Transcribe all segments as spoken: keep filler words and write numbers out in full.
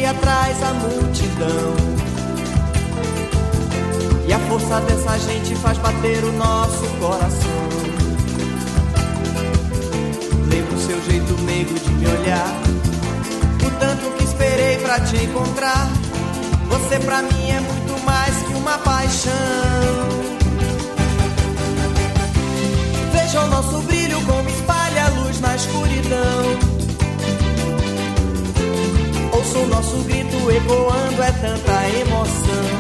alegria traz a multidão. E a força dessa gente faz bater o nosso coração. Lembro o seu jeito meigo de me olhar, o tanto que esperei pra te encontrar. Você pra mim é muito mais que uma paixão. Veja o nosso brilho como espalha a luz na escuridão. Ouça o nosso grito ecoando, é tanta emoção.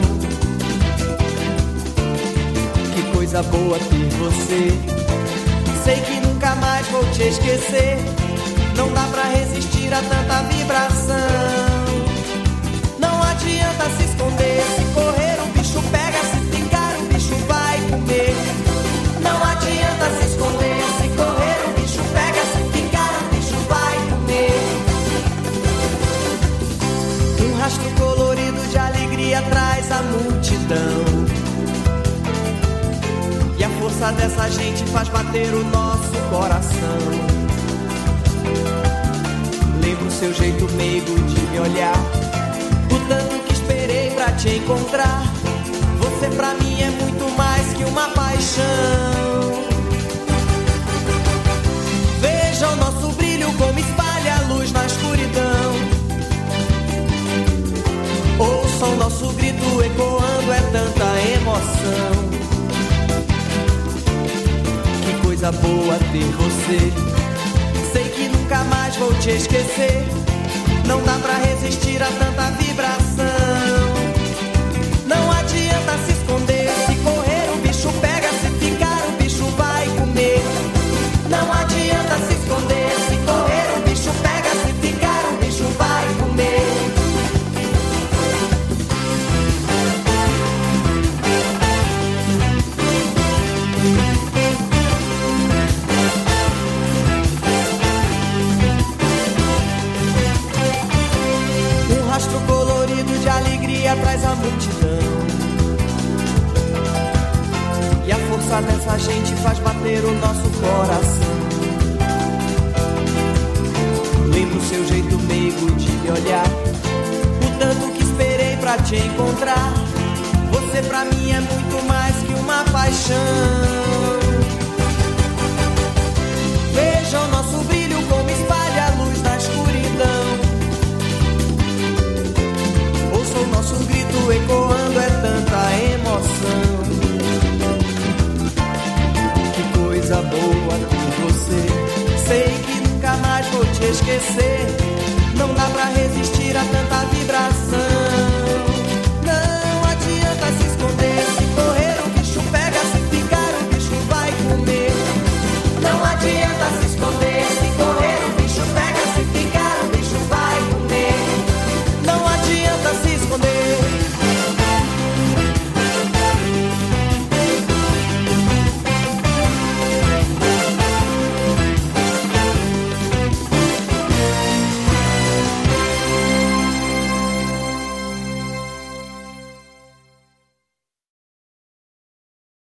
Que coisa boa ter você. Sei que nunca mais vou te esquecer. Não dá pra resistir a tanta vibração. Não adianta se esconder, se correr o bicho pega, se ficar o bicho vai comer. Não adianta se esconder, se correr o bicho pega, se ficar o bicho vai comer. Um rastro colorido de alegria traz a multidão. E a força dessa gente faz bater o nosso coração. Lembro o seu jeito meigo de me olhar, o tanto que esperei pra te encontrar. Você pra mim é muito mais que uma paixão. Veja o nosso brilho como espalha a luz na escuridão. Ouça o nosso grito ecoando, é tanta emoção. Que coisa boa ter você. Sei que nunca mais vou te esquecer. Não dá pra resistir a tanta vibração. Não adianta se esconder, se correr o bicho pega, se ficar o bicho vai comer. Não adianta se esconder, se correr o bicho pega, se ficar o bicho vai comer. Rastro colorido de alegria traz a multidão. E a força dessa gente faz bater o nosso coração. Lembro o seu jeito meigo de me olhar, o tanto que esperei pra te encontrar. Você pra mim é muito mais que uma paixão. Veja o nosso brilho como espalha a luz na escuridão. O nosso grito ecoando, é tanta emoção. Que coisa boa ter você. Sei que nunca mais vou te esquecer. Não dá pra resistir a tanta